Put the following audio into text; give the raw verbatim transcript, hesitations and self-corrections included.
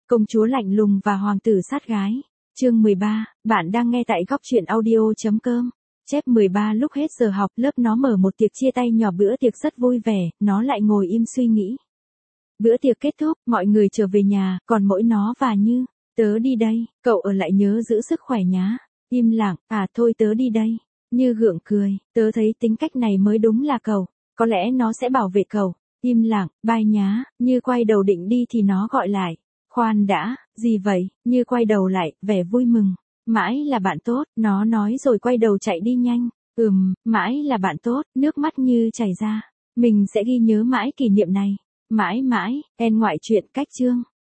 Công chúa lạnh lùng và hoàng tử sát gái. Chương mười ba, bạn đang nghe tại góc truyện audio.com. Chép mười ba lúc hết giờ học, lớp nó mở một tiệc chia tay nhỏ, bữa tiệc rất vui vẻ, nó lại ngồi im suy nghĩ. Bữa tiệc kết thúc, mọi người trở về nhà, còn mỗi nó và Như. Tớ đi đây, cậu ở lại nhớ giữ sức khỏe nhá. Im lặng, à thôi tớ đi đây. Như gượng cười, tớ thấy tính cách này mới đúng là cậu, có lẽ nó sẽ bảo vệ cậu. Im lặng, bye nhá. Như quay đầu định đi thì nó gọi lại. Khoan đã, gì vậy? Như quay đầu lại, vẻ vui mừng. Mãi là bạn tốt, nó nói rồi quay đầu chạy đi nhanh. Ừm, mãi là bạn tốt, nước mắt Như chảy ra. Mình sẽ ghi nhớ mãi kỷ niệm này. Mãi mãi, en ngoại truyện cách chương.